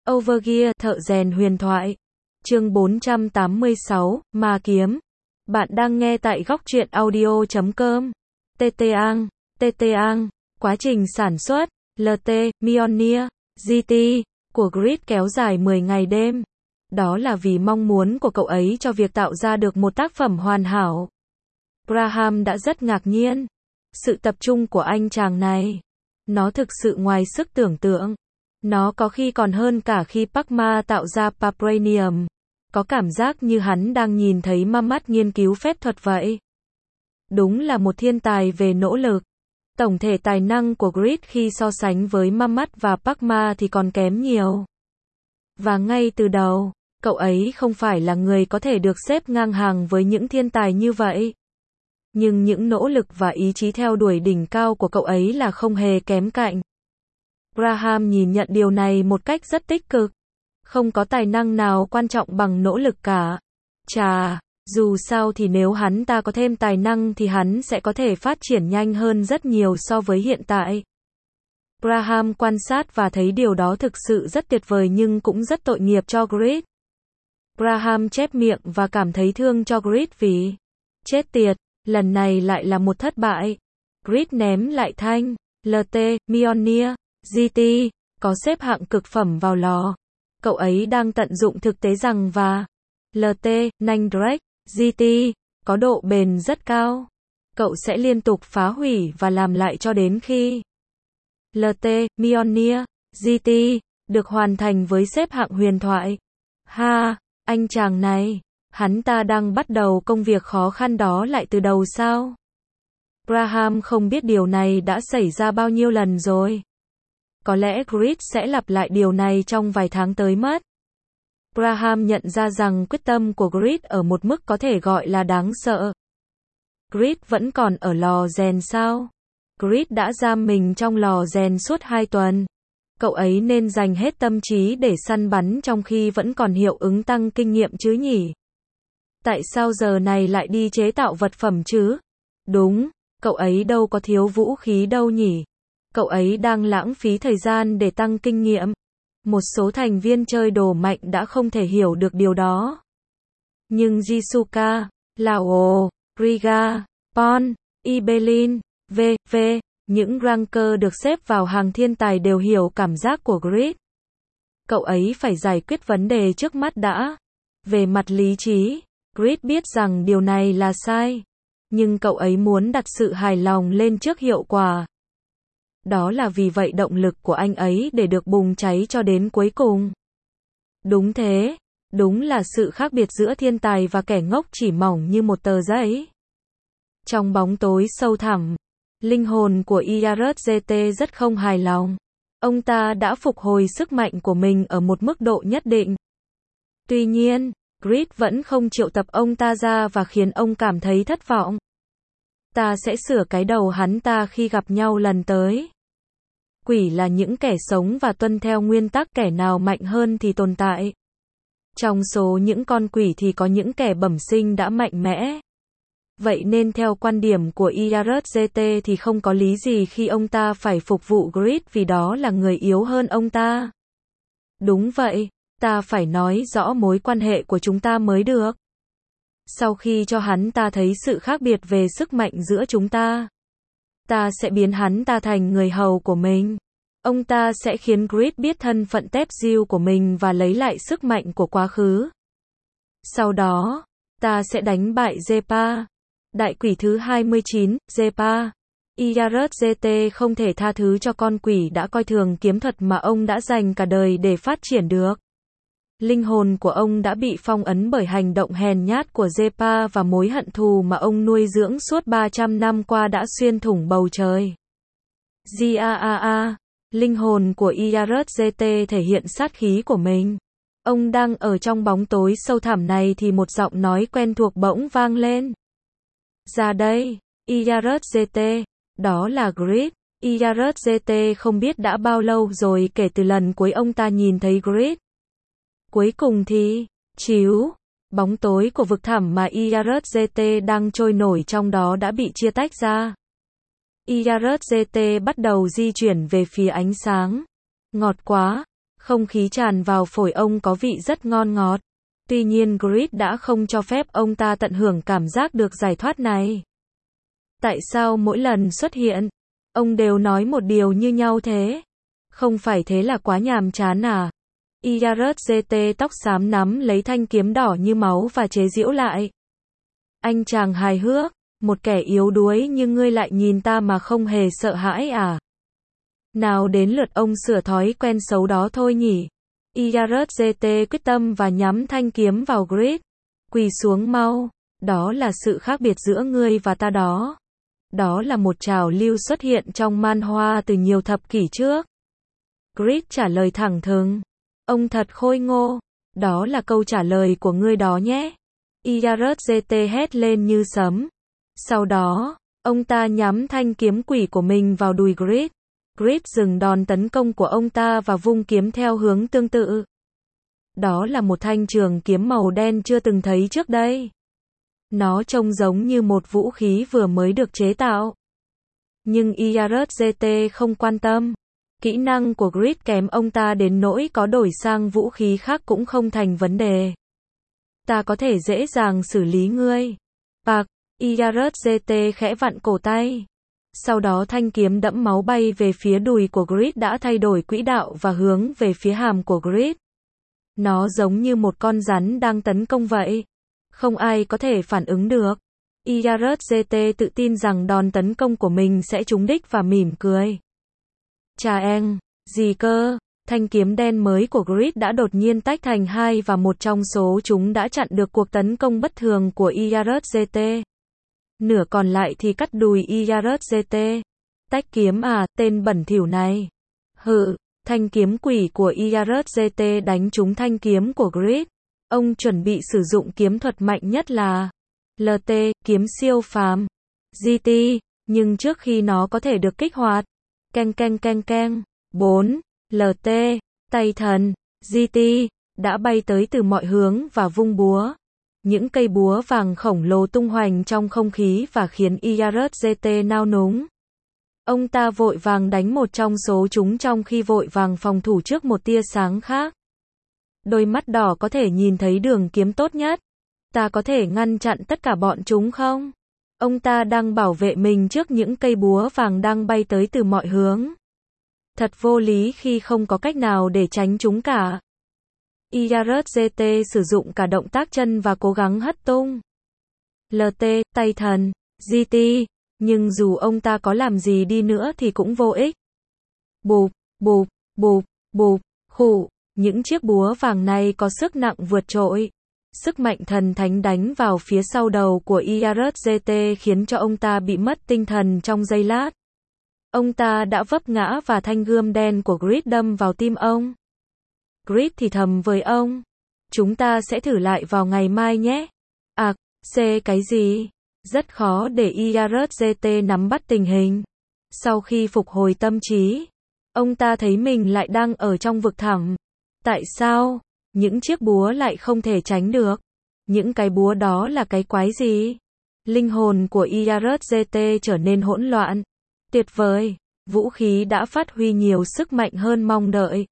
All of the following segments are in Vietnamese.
Overgear, thợ rèn huyền thoại. Chương 486, Ma kiếm. Bạn đang nghe tại góc truyện audio.com. TT quá trình sản xuất, LT, Mjolnir, GT, của Grid kéo dài 10 ngày đêm. Đó là vì mong muốn của cậu ấy cho việc tạo ra được một tác phẩm hoàn hảo. Graham đã rất ngạc nhiên. Sự tập trung của anh chàng này. Nó thực sự ngoài sức tưởng tượng. Nó có khi còn hơn cả khi Pacma tạo ra Vibranium. Có cảm giác như hắn đang nhìn thấy ma mắt nghiên cứu phép thuật vậy. Đúng là một thiên tài về nỗ lực. Tổng thể tài năng của Grid khi so sánh với ma mắt và Pacma thì còn kém nhiều. Và ngay từ đầu, cậu ấy không phải là người có thể được xếp ngang hàng với những thiên tài như vậy. Nhưng những nỗ lực và ý chí theo đuổi đỉnh cao của cậu ấy là không hề kém cạnh. Graham nhìn nhận điều này một cách rất tích cực. Không có tài năng nào quan trọng bằng nỗ lực cả. Chà, dù sao thì nếu hắn ta có thêm tài năng thì hắn sẽ có thể phát triển nhanh hơn rất nhiều so với hiện tại. Graham quan sát và thấy điều đó thực sự rất tuyệt vời nhưng cũng rất tội nghiệp cho Grid. Graham chép miệng và cảm thấy thương cho Grid vì chết tiệt, lần này lại là một thất bại. Grid ném lại thanh LT, Mjolnir, GT, có xếp hạng cực phẩm vào lò. Cậu ấy đang tận dụng thực tế rằng và LT, nanh Drake, GT, có độ bền rất cao. Cậu sẽ liên tục phá hủy và làm lại cho đến khi LT, Mjolnir, GT, được hoàn thành với xếp hạng huyền thoại. Ha, anh chàng này, hắn ta đang bắt đầu công việc khó khăn đó lại từ đầu sao? Graham không biết điều này đã xảy ra bao nhiêu lần rồi. Có lẽ Grid sẽ lặp lại điều này trong vài tháng tới mất. Graham nhận ra rằng quyết tâm của Grid ở một mức có thể gọi là đáng sợ. Grid vẫn còn ở lò rèn sao? Grid đã giam mình trong lò rèn suốt 2 tuần. Cậu ấy nên dành hết tâm trí để săn bắn trong khi vẫn còn hiệu ứng tăng kinh nghiệm chứ nhỉ? Tại sao giờ này lại đi chế tạo vật phẩm chứ? Đúng, cậu ấy đâu có thiếu vũ khí đâu nhỉ? Cậu ấy đang lãng phí thời gian để tăng kinh nghiệm. Một số thành viên chơi đồ mạnh đã không thể hiểu được điều đó. Nhưng Jisuka, Lao, Riga, Pon, Ibelin, v.v. những ranker được xếp vào hàng thiên tài đều hiểu cảm giác của Grid. Cậu ấy phải giải quyết vấn đề trước mắt đã. Về mặt lý trí, Grid biết rằng điều này là sai. Nhưng cậu ấy muốn đặt sự hài lòng lên trước hiệu quả. Đó là vì vậy động lực của anh ấy để được bùng cháy cho đến cuối cùng. Đúng thế, đúng là sự khác biệt giữa thiên tài và kẻ ngốc chỉ mỏng như một tờ giấy. Trong bóng tối sâu thẳm, linh hồn của Iarth rất không hài lòng. Ông ta đã phục hồi sức mạnh của mình ở một mức độ nhất định. Tuy nhiên, Grid vẫn không triệu tập ông ta ra và khiến ông cảm thấy thất vọng. Ta sẽ sửa cái đầu hắn ta khi gặp nhau lần tới. Quỷ là những kẻ sống và tuân theo nguyên tắc kẻ nào mạnh hơn thì tồn tại. Trong số những con quỷ thì có những kẻ bẩm sinh đã mạnh mẽ. Vậy nên theo quan điểm của Iarth thì không có lý gì khi ông ta phải phục vụ Grid vì đó là người yếu hơn ông ta. Đúng vậy, ta phải nói rõ mối quan hệ của chúng ta mới được. Sau khi cho hắn ta thấy sự khác biệt về sức mạnh giữa chúng ta, ta sẽ biến hắn ta thành người hầu của mình. Ông ta sẽ khiến Grid biết thân phận Tepsil của mình và lấy lại sức mạnh của quá khứ. Sau đó, ta sẽ đánh bại Zepa. Đại quỷ thứ 29, Zepa. Iarth không thể tha thứ cho con quỷ đã coi thường kiếm thuật mà ông đã dành cả đời để phát triển được. Linh hồn của ông đã bị phong ấn bởi hành động hèn nhát của Zepa và mối hận thù mà ông nuôi dưỡng suốt 300 năm qua đã xuyên thủng bầu trời. Giaa, linh hồn của Iarth thể hiện sát khí của mình. Ông đang ở trong bóng tối sâu thẳm này thì một giọng nói quen thuộc bỗng vang lên. Ra đây, Iarth, đó là Grid. Iarth không biết đã bao lâu rồi kể từ lần cuối ông ta nhìn thấy Grid. Cuối cùng thì, chiếu, bóng tối của vực thẳm mà Iarth đang trôi nổi trong đó đã bị chia tách ra. Iarth bắt đầu di chuyển về phía ánh sáng. Ngọt quá, Không khí tràn vào phổi ông có vị rất ngon ngọt. Tuy nhiên Grid đã không cho phép ông ta tận hưởng cảm giác được giải thoát này. Tại sao mỗi lần xuất hiện, ông đều nói một điều như nhau thế? Không phải thế là quá nhàm chán à? IRZT tóc xám nắm lấy thanh kiếm đỏ như máu và chế giễu lại. Anh chàng hài hước, một kẻ yếu đuối như ngươi lại nhìn ta mà không hề sợ hãi à? Nào đến lượt ông sửa thói quen xấu đó thôi nhỉ? IRZT quyết tâm và nhắm thanh kiếm vào Grid. Quỳ xuống mau, đó là sự khác biệt giữa ngươi và ta đó. Đó là một trào lưu xuất hiện trong manhwa từ nhiều thập kỷ trước. Grid trả lời thẳng thừng. Ông thật khôi ngô. Đó là câu trả lời của ngươi đó nhé. IRZT hét lên như sấm. Sau đó, ông ta nhắm thanh kiếm quỷ của mình vào đùi Grid. Grid dừng đòn tấn công của ông ta và vung kiếm theo hướng tương tự. Đó là một thanh trường kiếm màu đen chưa từng thấy trước đây. Nó trông giống như một vũ khí vừa mới được chế tạo. Nhưng IRZT không quan tâm. Kỹ năng của Grid kém ông ta đến nỗi có đổi sang vũ khí khác cũng không thành vấn đề. Ta có thể dễ dàng xử lý ngươi. Bạc, IRZT khẽ vặn cổ tay. Sau đó thanh kiếm đẫm máu bay về phía đùi của Grid đã thay đổi quỹ đạo và hướng về phía hàm của Grid. Nó giống như một con rắn đang tấn công vậy. Không ai có thể phản ứng được. IRZT tự tin rằng đòn tấn công của mình sẽ trúng đích và mỉm cười. Chà eng, gì cơ? Thanh kiếm đen mới của Grid đã đột nhiên tách thành hai và một trong số chúng đã chặn được cuộc tấn công bất thường của IRZT. Nửa còn lại thì cắt đùi IRZT. Tách kiếm à, tên bẩn thỉu này. Hự, thanh kiếm quỷ của IRZT đánh trúng thanh kiếm của Grid. Ông chuẩn bị sử dụng kiếm thuật mạnh nhất là LT, kiếm siêu phàm. GT, nhưng trước khi nó có thể được kích hoạt. Keng keng keng keng. 4. LT, tay thần. GT, đã bay tới từ mọi hướng và vung búa. Những cây búa vàng khổng lồ tung hoành trong không khí và khiến IRZT nao núng. Ông ta vội vàng đánh một trong số chúng trong khi vội vàng phòng thủ trước một tia sáng khác. Đôi mắt đỏ có thể nhìn thấy đường kiếm tốt nhất. Ta có thể ngăn chặn tất cả bọn chúng không? Ông ta đang bảo vệ mình trước những cây búa vàng đang bay tới từ mọi hướng. Thật vô lý khi không có cách nào để tránh chúng cả. IRZT sử dụng cả động tác chân và cố gắng hất tung. LT, tay thần, GT, nhưng dù ông ta có làm gì đi nữa thì cũng vô ích. Bụp, bụp, bụp, bụp, khụ, những chiếc búa vàng này có sức nặng vượt trội. Sức mạnh thần thánh đánh vào phía sau đầu của IRZT khiến cho ông ta bị mất tinh thần trong giây lát. Ông ta đã vấp ngã và thanh gươm đen của Grid đâm vào tim ông. Grid thì thầm với ông. Chúng ta sẽ thử lại vào ngày mai nhé. À, cái gì? Rất khó để IRZT nắm bắt tình hình. Sau khi phục hồi tâm trí, ông ta thấy mình lại đang ở trong vực thẳm. Tại sao? Những chiếc búa lại không thể tránh được. Những cái búa đó là cái quái gì? Linh hồn của IRZT trở nên hỗn loạn. Tuyệt vời, vũ khí đã phát huy nhiều sức mạnh hơn mong đợi.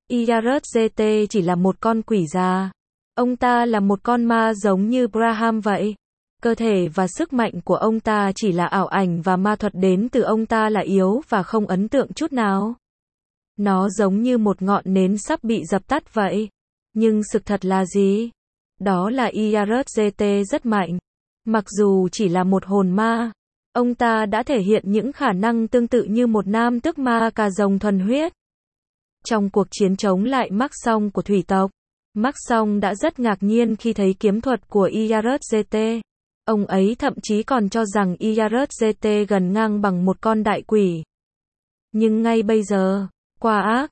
IRZT chỉ là một con quỷ già. Ông ta là một con ma giống như Braham vậy. Cơ thể và sức mạnh của ông ta chỉ là ảo ảnh và ma thuật đến từ ông ta là yếu và không ấn tượng chút nào. Nó giống như một ngọn nến sắp bị dập tắt vậy. Nhưng sự thật là gì? Đó là IRZT rất mạnh. Mặc dù chỉ là một hồn ma, ông ta đã thể hiện những khả năng tương tự như một nam tước ma cà rồng thuần huyết. Trong cuộc chiến chống lại Mác Song của thủy tộc, Mác Song đã rất ngạc nhiên khi thấy kiếm thuật của IRZT. Ông ấy thậm chí còn cho rằng IRZT gần ngang bằng một con đại quỷ. Nhưng ngay bây giờ, qua ác,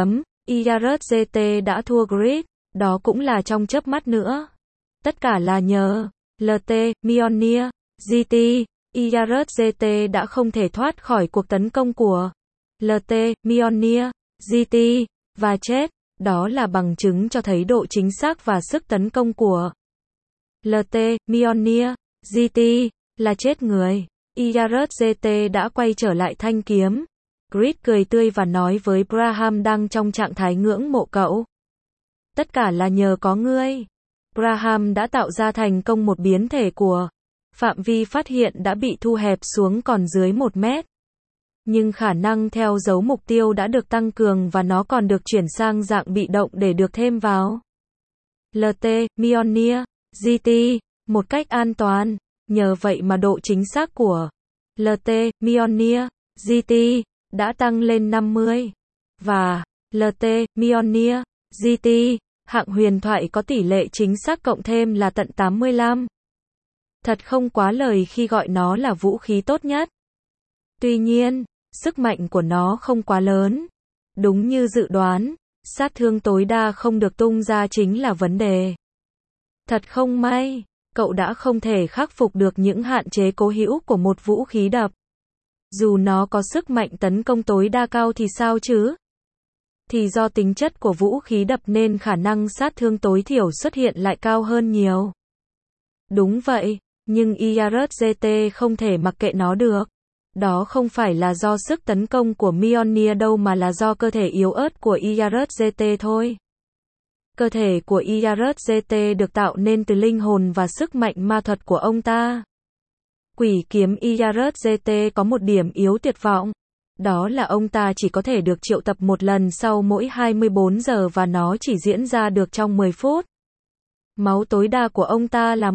IRZT đã thua Grid, đó cũng là trong chớp mắt nữa. Tất cả là nhờ LT, Mjolnir, GT, IRZT đã không thể thoát khỏi cuộc tấn công của LT, Mjolnir, GT, và chết. Đó là bằng chứng cho thấy độ chính xác và sức tấn công của LT, Mjolnir, GT, là chết người. IRZT đã quay trở lại thanh kiếm. Grid cười tươi và nói với Braham đang trong trạng thái ngưỡng mộ cậu. Tất cả là nhờ có ngươi. Braham đã tạo ra thành công một biến thể của. Phạm vi phát hiện đã bị thu hẹp xuống còn dưới 1 mét. Nhưng khả năng theo dấu mục tiêu đã được tăng cường và nó còn được chuyển sang dạng bị động để được thêm vào LT, Mjolnir, GT, một cách an toàn. Nhờ vậy mà độ chính xác của LT, Mjolnir, GT đã tăng lên 50. Và LT, Mjolnir, GT, hạng huyền thoại có tỷ lệ chính xác cộng thêm là tận 85. Thật không quá lời khi gọi nó là vũ khí tốt nhất. Tuy nhiên, sức mạnh của nó không quá lớn. Đúng như dự đoán, sát thương tối đa không được tung ra chính là vấn đề. Thật không may, cậu đã không thể khắc phục được những hạn chế cố hữu của một vũ khí đập. Dù nó có sức mạnh tấn công tối đa cao thì sao chứ? Thì do tính chất của vũ khí đập nên khả năng sát thương tối thiểu xuất hiện lại cao hơn nhiều. Đúng vậy, nhưng IRGT không thể mặc kệ nó được. Đó không phải là do sức tấn công của Mjolnir đâu mà là do cơ thể yếu ớt của IRGT thôi. Cơ thể của IRGT được tạo nên từ linh hồn và sức mạnh ma thuật của ông ta. Quỷ kiếm IRGT có một điểm yếu tuyệt vọng. Đó là ông ta chỉ có thể được triệu tập một lần sau mỗi 24 giờ và nó chỉ diễn ra được trong 10 phút. Máu tối đa của ông ta là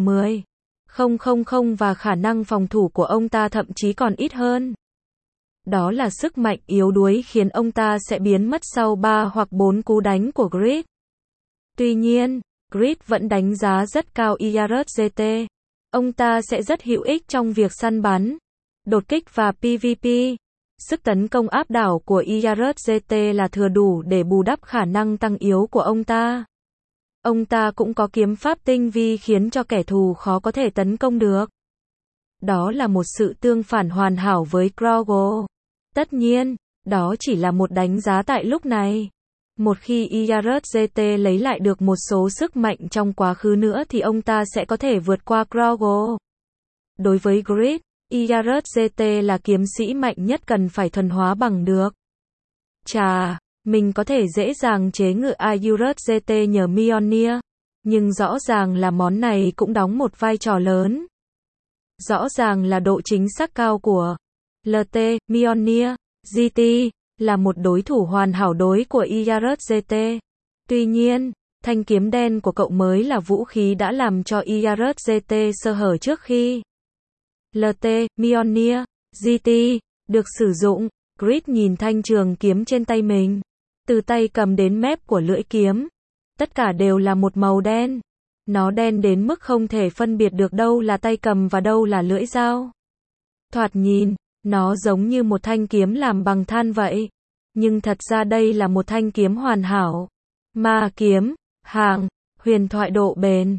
10,000 và khả năng phòng thủ của ông ta thậm chí còn ít hơn. Đó là sức mạnh yếu đuối khiến ông ta sẽ biến mất sau 3 hoặc 4 cú đánh của Grid. Tuy nhiên, Grid vẫn đánh giá rất cao IRGT. Ông ta sẽ rất hữu ích trong việc săn bắn, đột kích và PvP. Sức tấn công áp đảo của IRGT là thừa đủ để bù đắp khả năng tăng yếu của ông ta. Ông ta cũng có kiếm pháp tinh vi khiến cho kẻ thù khó có thể tấn công được. Đó là một sự tương phản hoàn hảo với Grogu. Tất nhiên, đó chỉ là một đánh giá tại lúc này. Một khi IRGT lấy lại được một số sức mạnh trong quá khứ nữa thì ông ta sẽ có thể vượt qua Grogu. Đối với Grid, IRGT là kiếm sĩ mạnh nhất cần phải thuần hóa bằng được. Chà, mình có thể dễ dàng chế ngự IRGT nhờ Mjolnir, nhưng rõ ràng là món này cũng đóng một vai trò lớn. Rõ ràng là độ chính xác cao của LT, Mjolnir, GT là một đối thủ hoàn hảo đối của IRGT. Tuy nhiên, thanh kiếm đen của cậu mới là vũ khí đã làm cho IRGT sơ hở trước khi LT, Mjolnir, GT được sử dụng. Grid nhìn thanh trường kiếm trên tay mình. Từ tay cầm đến mép của lưỡi kiếm. Tất cả đều là một màu đen. Nó đen đến mức không thể phân biệt được đâu là tay cầm và đâu là lưỡi dao. Thoạt nhìn, nó giống như một thanh kiếm làm bằng than vậy. Nhưng thật ra đây là một thanh kiếm hoàn hảo. Ma kiếm, hạng, huyền thoại độ bền,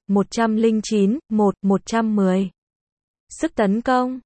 109, 110. Sức tấn công,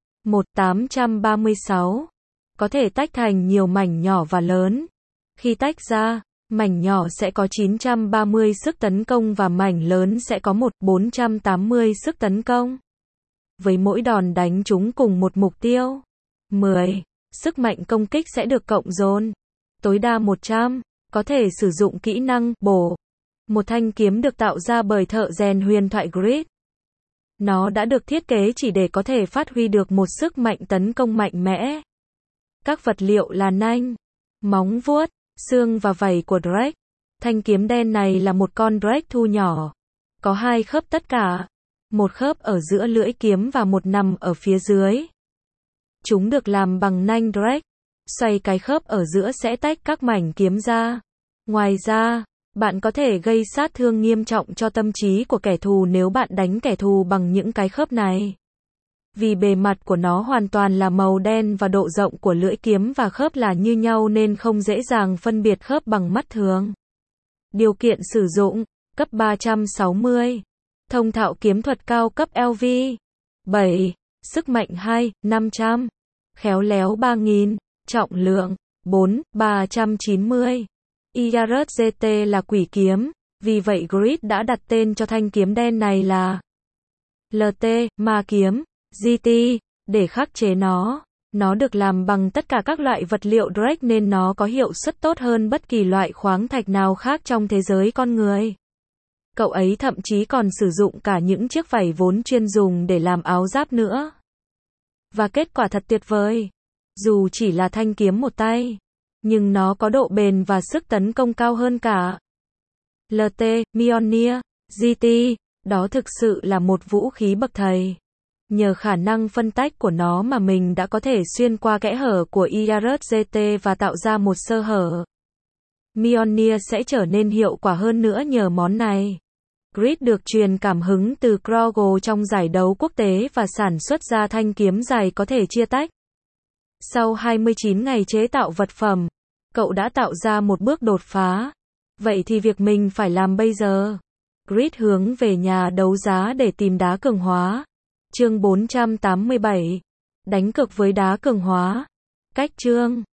836. Có thể tách thành nhiều mảnh nhỏ và lớn. Khi tách ra, mảnh nhỏ sẽ có 930 sức tấn công và mảnh lớn sẽ có 480 sức tấn công. Với mỗi đòn đánh trúng cùng một mục tiêu, 10, sức mạnh công kích sẽ được cộng dồn. Tối đa 100, có thể sử dụng kỹ năng bổ. Một thanh kiếm được tạo ra bởi thợ rèn huyền thoại Grid. Nó đã được thiết kế chỉ để có thể phát huy được một sức mạnh tấn công mạnh mẽ. Các vật liệu là nanh, móng vuốt, xương và vảy của Drake. Thanh kiếm đen này là một con Drake thu nhỏ. Có 2 khớp tất cả. Một khớp ở giữa lưỡi kiếm và một nằm ở phía dưới. Chúng được làm bằng nanh Drake. Xoay cái khớp ở giữa sẽ tách các mảnh kiếm ra. Ngoài ra, bạn có thể gây sát thương nghiêm trọng cho tâm trí của kẻ thù nếu bạn đánh kẻ thù bằng những cái khớp này. Vì bề mặt của nó hoàn toàn là màu đen và độ rộng của lưỡi kiếm và khớp là như nhau nên không dễ dàng phân biệt khớp bằng mắt thường. Điều kiện sử dụng, cấp 360. Thông thạo kiếm thuật cao cấp LV. 7. Sức mạnh 2, 500. Khéo léo 3000. Trọng lượng 4, 390. IRGT là quỷ kiếm, vì vậy Grid đã đặt tên cho thanh kiếm đen này là LT, ma kiếm, GT, để khắc chế nó. Nó được làm bằng tất cả các loại vật liệu Drake nên nó có hiệu suất tốt hơn bất kỳ loại khoáng thạch nào khác trong thế giới con người. Cậu ấy thậm chí còn sử dụng cả những chiếc vảy vốn chuyên dùng để làm áo giáp nữa. Và kết quả thật tuyệt vời. Dù chỉ là thanh kiếm một tay, nhưng nó có độ bền và sức tấn công cao hơn cả LT, Mjolnir, GT. Đó thực sự là một vũ khí bậc thầy. Nhờ khả năng phân tách của nó mà mình đã có thể xuyên qua kẽ hở của IRGT và tạo ra một sơ hở. Mjolnir sẽ trở nên hiệu quả hơn nữa nhờ món này. Grid được truyền cảm hứng từ Krogel trong giải đấu quốc tế và sản xuất ra thanh kiếm dài có thể chia tách. Sau 29 ngày chế tạo vật phẩm, cậu đã tạo ra một bước đột phá. Vậy thì việc mình phải làm bây giờ? Grid hướng về nhà đấu giá để tìm đá cường hóa. Chương 487. Đánh cược với đá cường hóa. Cách chương